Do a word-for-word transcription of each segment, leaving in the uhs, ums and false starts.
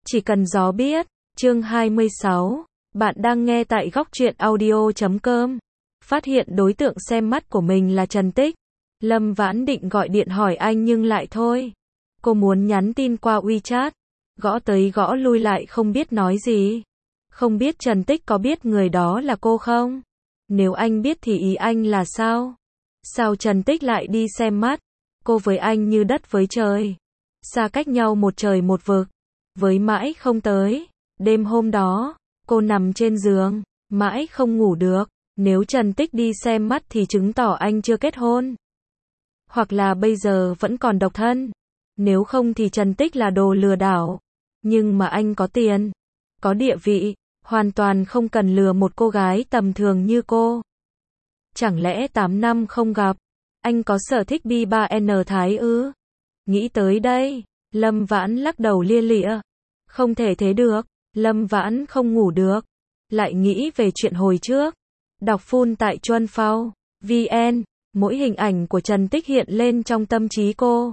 Chỉ cần gió biết. Chương hai mươi sáu. Bạn đang nghe tại góc truyện audio chấm com. Phát hiện đối tượng xem mắt của mình là Trần Tích. Lâm Vãn định gọi điện hỏi anh nhưng lại thôi. Cô muốn nhắn tin qua WeChat. Gõ tới gõ lui lại không biết nói gì. Không biết Trần Tích có biết người đó là cô không? Nếu anh biết thì ý anh là sao? Sao Trần Tích lại đi xem mắt? Cô với anh như đất với trời. Xa cách nhau một trời một vực. Với mãi không tới. Đêm hôm đó, cô nằm trên giường, mãi không ngủ được. Nếu Trần Tích đi xem mắt thì chứng tỏ anh chưa kết hôn. Hoặc là bây giờ vẫn còn độc thân. Nếu không thì Trần Tích là đồ lừa đảo. Nhưng mà anh có tiền, có địa vị, hoàn toàn không cần lừa một cô gái tầm thường như cô. Chẳng lẽ tám năm không gặp, anh có sở thích bi ba en Thái ư? Nghĩ tới đây, Lâm Vãn lắc đầu lia lịa. Không thể thế được, Lâm Vãn không ngủ được. Lại nghĩ về chuyện hồi trước. Đọc full tại Chuân Phao, vê en, mỗi hình ảnh của Trần Tích hiện lên trong tâm trí cô.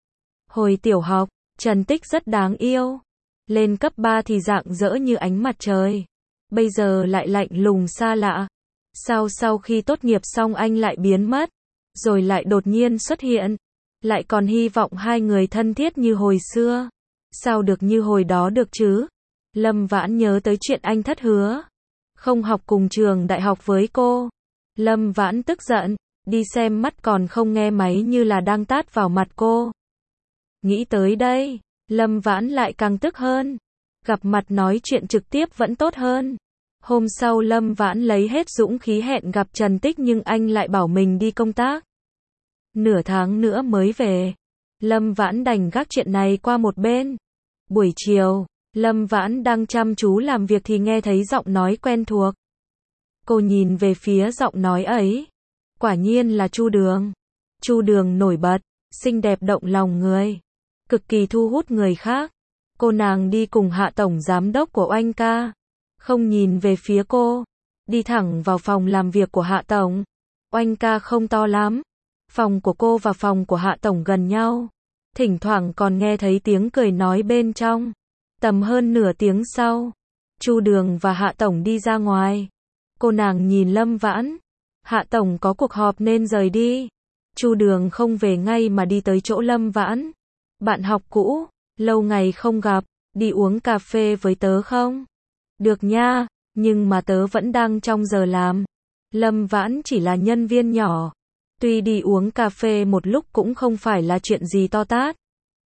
Hồi tiểu học, Trần Tích rất đáng yêu. Lên cấp ba thì rạng rỡ như ánh mặt trời. Bây giờ lại lạnh lùng xa lạ. Sao sau khi tốt nghiệp xong anh lại biến mất, rồi lại đột nhiên xuất hiện, lại còn hy vọng hai người thân thiết như hồi xưa. Sao được như hồi đó được chứ? Lâm Vãn nhớ tới chuyện anh thất hứa, không học cùng trường đại học với cô. Lâm Vãn tức giận, đi xem mắt còn không nghe máy như là đang tát vào mặt cô. Nghĩ tới đây, Lâm Vãn lại càng tức hơn. Gặp mặt nói chuyện trực tiếp vẫn tốt hơn. Hôm sau Lâm Vãn lấy hết dũng khí hẹn gặp Trần Tích nhưng anh lại bảo mình đi công tác. Nửa tháng nữa mới về. Lâm Vãn đành gác chuyện này qua một bên. Buổi chiều, Lâm Vãn đang chăm chú làm việc thì nghe thấy giọng nói quen thuộc. Cô nhìn về phía giọng nói ấy. Quả nhiên là Chu Đường. Chu Đường nổi bật, xinh đẹp động lòng người, cực kỳ thu hút người khác. Cô nàng đi cùng Hạ tổng giám đốc của Oanh ca, không nhìn về phía cô, đi thẳng vào phòng làm việc của Hạ tổng. Oanh ca không to lắm, phòng của cô và phòng của Hạ tổng gần nhau, thỉnh thoảng còn nghe thấy tiếng cười nói bên trong. Tầm hơn nửa tiếng sau, Chu Đường và Hạ tổng đi ra ngoài. Cô nàng nhìn Lâm Vãn. Hạ tổng có cuộc họp nên rời đi. Chu Đường không về ngay mà đi tới chỗ Lâm Vãn. Bạn học cũ, lâu ngày không gặp, đi uống cà phê với tớ không? Được nha, nhưng mà tớ vẫn đang trong giờ làm. Lâm Vãn chỉ là nhân viên nhỏ. Tuy đi uống cà phê một lúc cũng không phải là chuyện gì to tát.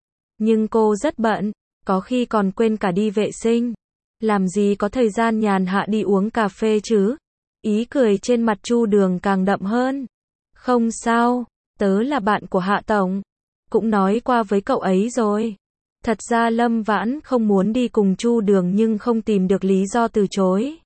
Nhưng cô rất bận, có khi còn quên cả đi vệ sinh. Làm gì có thời gian nhàn hạ đi uống cà phê chứ? Ý cười trên mặt Chu Đường càng đậm hơn. Không sao, tớ là bạn của Hạ tổng. Cũng nói qua với cậu ấy rồi. Thật ra Lâm Vãn không muốn đi cùng Chu Đường nhưng không tìm được lý do từ chối.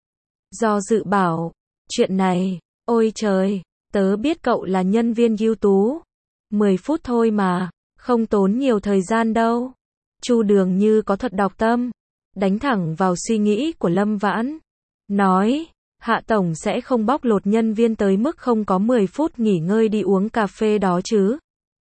Do dự bảo, chuyện này, ôi trời, tớ biết cậu là nhân viên ưu tú. mười phút thôi mà, không tốn nhiều thời gian đâu. Chu Đường như có thuật đọc tâm, đánh thẳng vào suy nghĩ của Lâm Vãn. Nói, Hạ tổng sẽ không bóc lột nhân viên tới mức không có mười phút nghỉ ngơi đi uống cà phê đó chứ.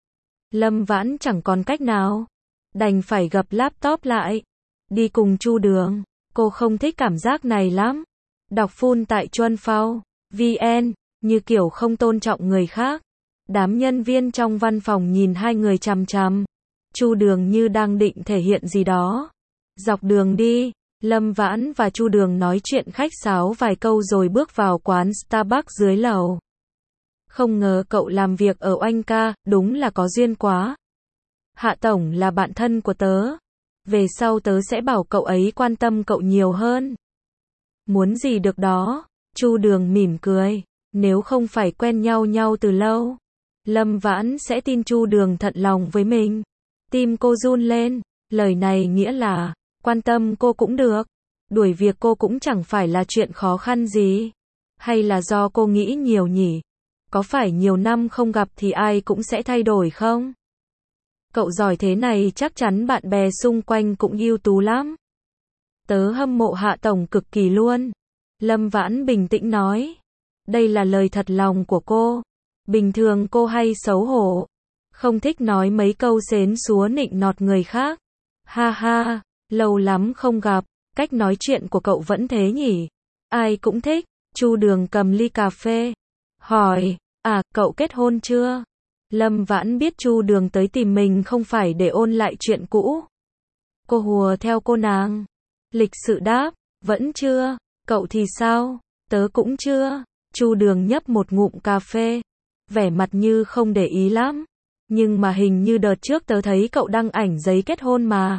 Lâm Vãn chẳng còn cách nào, đành phải gập laptop lại, đi cùng Chu Đường. Cô không thích cảm giác này lắm. Đọc full tại Chuân Phao, vê en, như kiểu không tôn trọng người khác. Đám nhân viên trong văn phòng nhìn hai người chằm chằm. Chu Đường như đang định thể hiện gì đó. Dọc đường đi, Lâm Vãn và Chu Đường nói chuyện khách sáo vài câu rồi bước vào quán Starbucks dưới lầu. Không ngờ cậu làm việc ở Oanh ca, đúng là có duyên quá. Hạ tổng là bạn thân của tớ. Về sau tớ sẽ bảo cậu ấy quan tâm cậu nhiều hơn. Muốn gì được đó. Chu Đường mỉm cười. Nếu không phải quen nhau nhau từ lâu, Lâm Vãn sẽ tin Chu Đường thật lòng với mình. Tim cô run lên. Lời này nghĩa là, quan tâm cô cũng được. Đuổi việc cô cũng chẳng phải là chuyện khó khăn gì. Hay là do cô nghĩ nhiều nhỉ? Có phải nhiều năm không gặp thì ai cũng sẽ thay đổi không? Cậu giỏi thế này chắc chắn bạn bè xung quanh cũng ưu tú lắm. Tớ hâm mộ Hạ tổng cực kỳ luôn. Lâm Vãn bình tĩnh nói. Đây là lời thật lòng của cô. Bình thường cô hay xấu hổ, không thích nói mấy câu xến xúa nịnh nọt người khác. Ha ha, lâu lắm không gặp, cách nói chuyện của cậu vẫn thế nhỉ? Ai cũng thích. Chu Đường cầm ly cà phê, hỏi, à, cậu kết hôn chưa? Lâm Vãn biết Chu Đường tới tìm mình không phải để ôn lại chuyện cũ. Cô hùa theo cô nàng. Lịch sự đáp, vẫn chưa. Cậu thì sao? Tớ cũng chưa. Chu Đường nhấp một ngụm cà phê, vẻ mặt như không để ý lắm. Nhưng mà hình như đợt trước tớ thấy cậu đăng ảnh giấy kết hôn mà.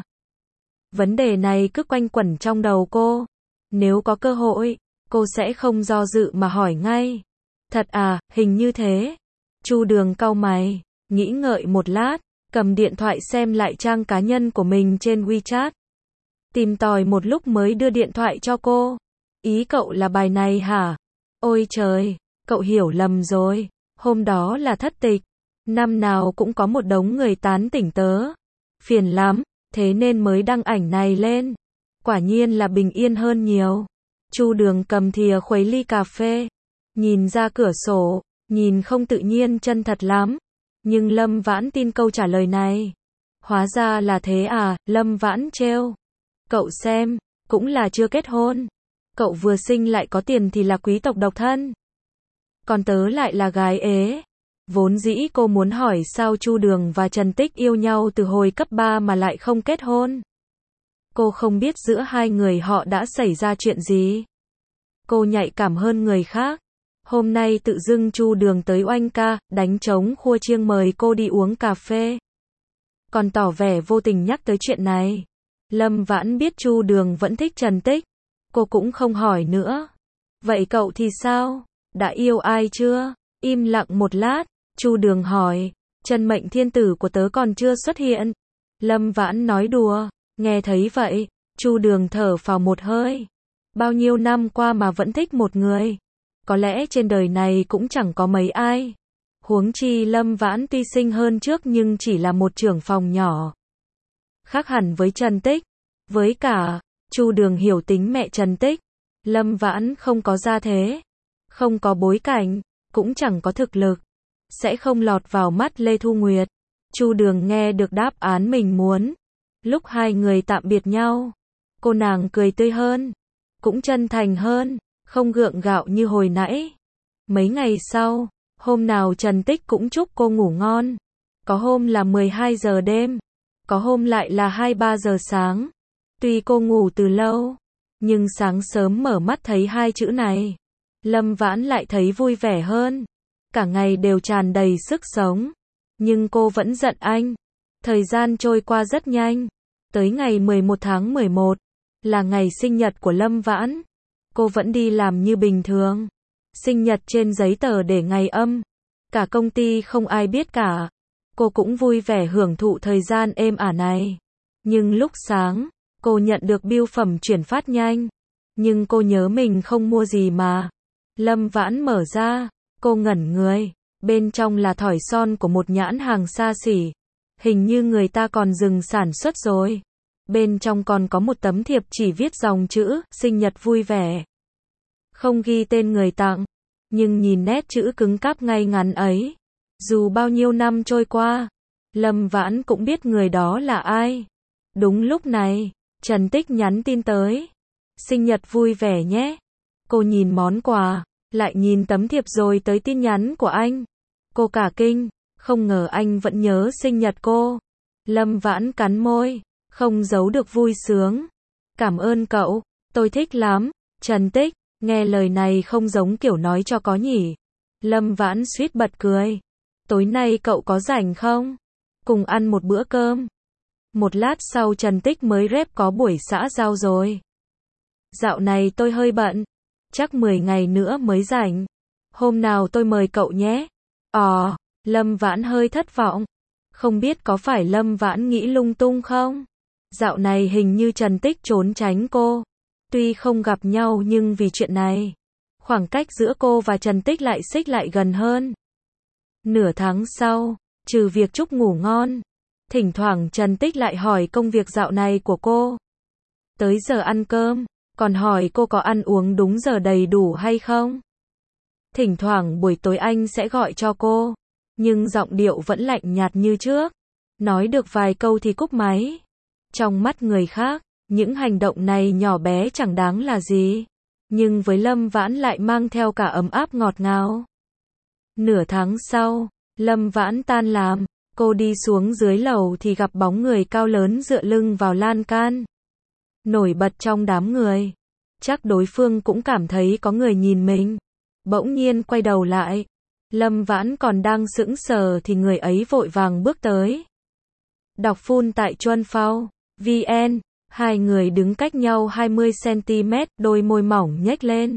Vấn đề này cứ quanh quẩn trong đầu cô. Nếu có cơ hội, cô sẽ không do dự mà hỏi ngay. Thật à, hình như thế. Chu Đường cau mày, nghĩ ngợi một lát, cầm điện thoại xem lại trang cá nhân của mình trên WeChat. Tìm tòi một lúc mới đưa điện thoại cho cô. Ý cậu là bài này hả? Ôi trời, cậu hiểu lầm rồi. Hôm đó là thất tịch. Năm nào cũng có một đống người tán tỉnh tớ. Phiền lắm, thế nên mới đăng ảnh này lên. Quả nhiên là bình yên hơn nhiều. Chu Đường cầm thìa khuấy ly cà phê, nhìn ra cửa sổ, nhìn không tự nhiên chân thật lắm. Nhưng Lâm Vãn tin câu trả lời này. Hóa ra là thế à, Lâm Vãn trêu. Cậu xem, cũng là chưa kết hôn. Cậu vừa sinh lại có tiền thì là quý tộc độc thân. Còn tớ lại là gái ế. Vốn dĩ cô muốn hỏi sao Chu Đường và Trần Tích yêu nhau từ hồi cấp ba mà lại không kết hôn. Cô không biết giữa hai người họ đã xảy ra chuyện gì. Cô nhạy cảm hơn người khác. Hôm nay tự dưng Chu Đường tới oanh ca, đánh trống khua chiêng mời cô đi uống cà phê. Còn tỏ vẻ vô tình nhắc tới chuyện này. Lâm Vãn biết Chu Đường vẫn thích Trần Tích. Cô cũng không hỏi nữa. Vậy cậu thì sao? Đã yêu ai chưa? Im lặng một lát, Chu Đường hỏi. Chân mệnh thiên tử của tớ còn chưa xuất hiện. Lâm Vãn nói đùa. Nghe thấy vậy, Chu Đường thở phào một hơi. Bao nhiêu năm qua mà vẫn thích một người. Có lẽ trên đời này cũng chẳng có mấy ai. Huống chi Lâm Vãn tuy xinh hơn trước nhưng chỉ là một trưởng phòng nhỏ. Khác hẳn với Trần Tích. Với cả, Chu Đường hiểu tính mẹ Trần Tích. Lâm Vãn không có gia thế, không có bối cảnh, cũng chẳng có thực lực. Sẽ không lọt vào mắt Lê Thu Nguyệt. Chu Đường nghe được đáp án mình muốn. Lúc hai người tạm biệt nhau, cô nàng cười tươi hơn, cũng chân thành hơn, không gượng gạo như hồi nãy. Mấy ngày sau, hôm nào Trần Tích cũng chúc cô ngủ ngon. Có hôm là mười hai giờ đêm, có hôm lại là hai ba giờ sáng. Tuy cô ngủ từ lâu, nhưng sáng sớm mở mắt thấy hai chữ này, Lâm Vãn lại thấy vui vẻ hơn. Cả ngày đều tràn đầy sức sống. Nhưng cô vẫn giận anh. Thời gian trôi qua rất nhanh. Tới ngày mười một tháng mười một, là ngày sinh nhật của Lâm Vãn. Cô vẫn đi làm như bình thường. Sinh nhật trên giấy tờ để ngày âm. Cả công ty không ai biết cả. Cô cũng vui vẻ hưởng thụ thời gian êm ả này. Nhưng lúc sáng, cô nhận được bưu phẩm chuyển phát nhanh. Nhưng cô nhớ mình không mua gì mà. Lâm Vãn mở ra, cô ngẩn người. Bên trong là thỏi son của một nhãn hàng xa xỉ. Hình như người ta còn dừng sản xuất rồi. Bên trong còn có một tấm thiệp chỉ viết dòng chữ, sinh nhật vui vẻ. Không ghi tên người tặng. Nhưng nhìn nét chữ cứng cáp ngay ngắn ấy. Dù bao nhiêu năm trôi qua, Lâm Vãn cũng biết người đó là ai. Đúng lúc này, Trần Tích nhắn tin tới. Sinh nhật vui vẻ nhé. Cô nhìn món quà, lại nhìn tấm thiệp rồi tới tin nhắn của anh. Cô cả kinh, không ngờ anh vẫn nhớ sinh nhật cô. Lâm Vãn cắn môi, không giấu được vui sướng. Cảm ơn cậu, tôi thích lắm. Trần Tích, nghe lời này không giống kiểu nói cho có nhỉ. Lâm Vãn suýt bật cười. Tối nay cậu có rảnh không? Cùng ăn một bữa cơm. Một lát sau Trần Tích mới rep có buổi xã giao rồi. Dạo này tôi hơi bận. Chắc mười ngày nữa mới rảnh. Hôm nào tôi mời cậu nhé. Ờ, Lâm Vãn hơi thất vọng. Không biết có phải Lâm Vãn nghĩ lung tung không? Dạo này hình như Trần Tích trốn tránh cô. Tuy không gặp nhau nhưng vì chuyện này, khoảng cách giữa cô và Trần Tích lại xích lại gần hơn. Nửa tháng sau, trừ việc chúc ngủ ngon, thỉnh thoảng Trần Tích lại hỏi công việc dạo này của cô. Tới giờ ăn cơm, còn hỏi cô có ăn uống đúng giờ đầy đủ hay không. Thỉnh thoảng buổi tối anh sẽ gọi cho cô, nhưng giọng điệu vẫn lạnh nhạt như trước. Nói được vài câu thì cúp máy. Trong mắt người khác, Những hành động này nhỏ bé chẳng đáng là gì, nhưng với Lâm Vãn lại mang theo cả ấm áp ngọt ngào. Nửa tháng sau, Lâm Vãn tan làm, cô đi xuống dưới lầu thì gặp bóng người cao lớn dựa lưng vào lan can. Nổi bật trong đám người. Chắc đối phương cũng cảm thấy có người nhìn mình. Bỗng nhiên quay đầu lại. Lâm Vãn còn đang sững sờ thì người ấy vội vàng bước tới. Đọc full tại Chuân Phao, vn. Hai người đứng cách nhau hai mươi xăng-ti-mét, đôi môi mỏng nhếch lên.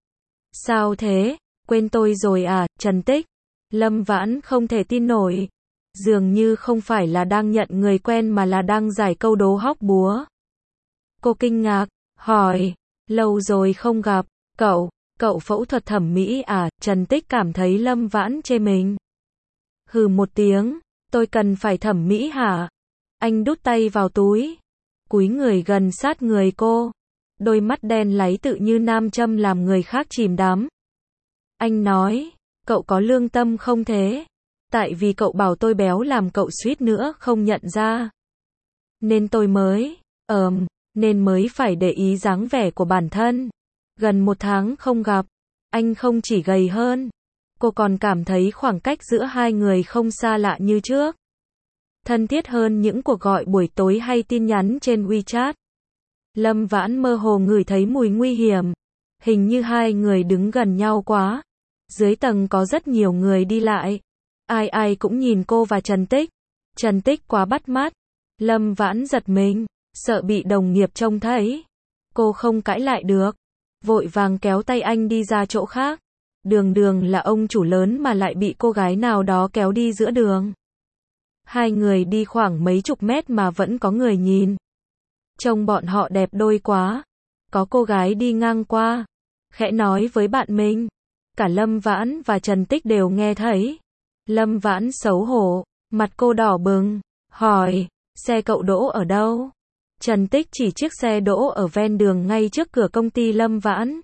Sao thế? Quên tôi rồi à, Trần Tích? Lâm Vãn không thể tin nổi. Dường như không phải là đang nhận người quen mà là đang giải câu đố hóc búa. Cô kinh ngạc, hỏi, lâu rồi không gặp, cậu, cậu phẫu thuật thẩm mỹ à? Trần Tích cảm thấy Lâm Vãn chê mình. Hừ một tiếng, tôi cần phải thẩm mỹ hả? Anh đút tay vào túi, cúi người gần sát người cô. Đôi mắt đen láy tự như nam châm làm người khác chìm đắm. Anh nói, cậu có lương tâm không thế? Tại vì cậu bảo tôi béo làm cậu suýt nữa không nhận ra. Nên tôi mới, ờm, nên mới phải để ý dáng vẻ của bản thân. Gần một tháng không gặp, anh không chỉ gầy hơn, cô còn cảm thấy khoảng cách giữa hai người không xa lạ như trước. Thân thiết hơn những cuộc gọi buổi tối hay tin nhắn trên WeChat. Lâm Vãn mơ hồ ngửi thấy mùi nguy hiểm. Hình như hai người đứng gần nhau quá. Dưới tầng có rất nhiều người đi lại. Ai ai cũng nhìn cô và Trần Tích. Trần Tích quá bắt mắt. Lâm Vãn giật mình, sợ bị đồng nghiệp trông thấy. Cô không cãi lại được. Vội vàng kéo tay anh đi ra chỗ khác. Đường đường là ông chủ lớn mà lại bị cô gái nào đó kéo đi giữa đường. Hai người đi khoảng mấy chục mét mà vẫn có người nhìn. Trông bọn họ đẹp đôi quá. Có cô gái đi ngang qua, khẽ nói với bạn mình. Cả Lâm Vãn và Trần Tích đều nghe thấy. Lâm Vãn xấu hổ, mặt cô đỏ bừng, hỏi, xe cậu đỗ ở đâu? Trần Tích chỉ chiếc xe đỗ ở ven đường ngay trước cửa công ty Lâm Vãn.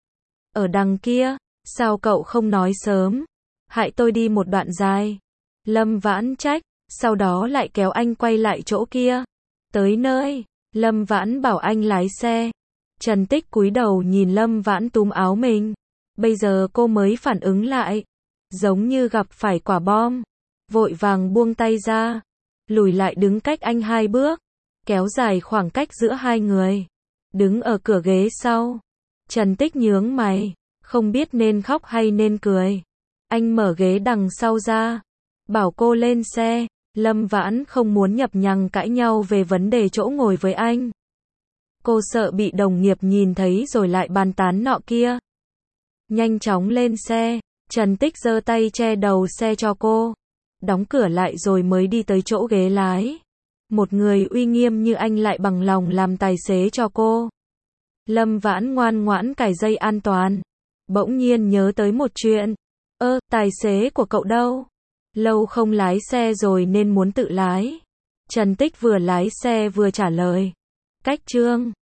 Ở đằng kia, sao cậu không nói sớm? Hại tôi đi một đoạn dài. Lâm Vãn trách, sau đó lại kéo anh quay lại chỗ kia. Tới nơi, Lâm Vãn bảo anh lái xe. Trần Tích cúi đầu nhìn Lâm Vãn túm áo mình. Bây giờ cô mới phản ứng lại. Giống như gặp phải quả bom. Vội vàng buông tay ra. Lùi lại đứng cách anh hai bước. Kéo dài khoảng cách giữa hai người. Đứng ở cửa ghế sau. Trần Tích nhướng mày. Không biết nên khóc hay nên cười. Anh mở ghế đằng sau ra. Bảo cô lên xe. Lâm Vãn không muốn nhập nhằng cãi nhau về vấn đề chỗ ngồi với anh. Cô sợ bị đồng nghiệp nhìn thấy rồi lại bàn tán nọ kia. Nhanh chóng lên xe. Trần Tích giơ tay che đầu xe cho cô. Đóng cửa lại rồi mới đi tới chỗ ghế lái. Một người uy nghiêm như anh lại bằng lòng làm tài xế cho cô. Lâm Vãn ngoan ngoãn cài dây an toàn. Bỗng nhiên nhớ tới một chuyện. Ơ, tài xế của cậu đâu? Lâu không lái xe rồi nên muốn tự lái. Trần Tích vừa lái xe vừa trả lời. Cách Trương.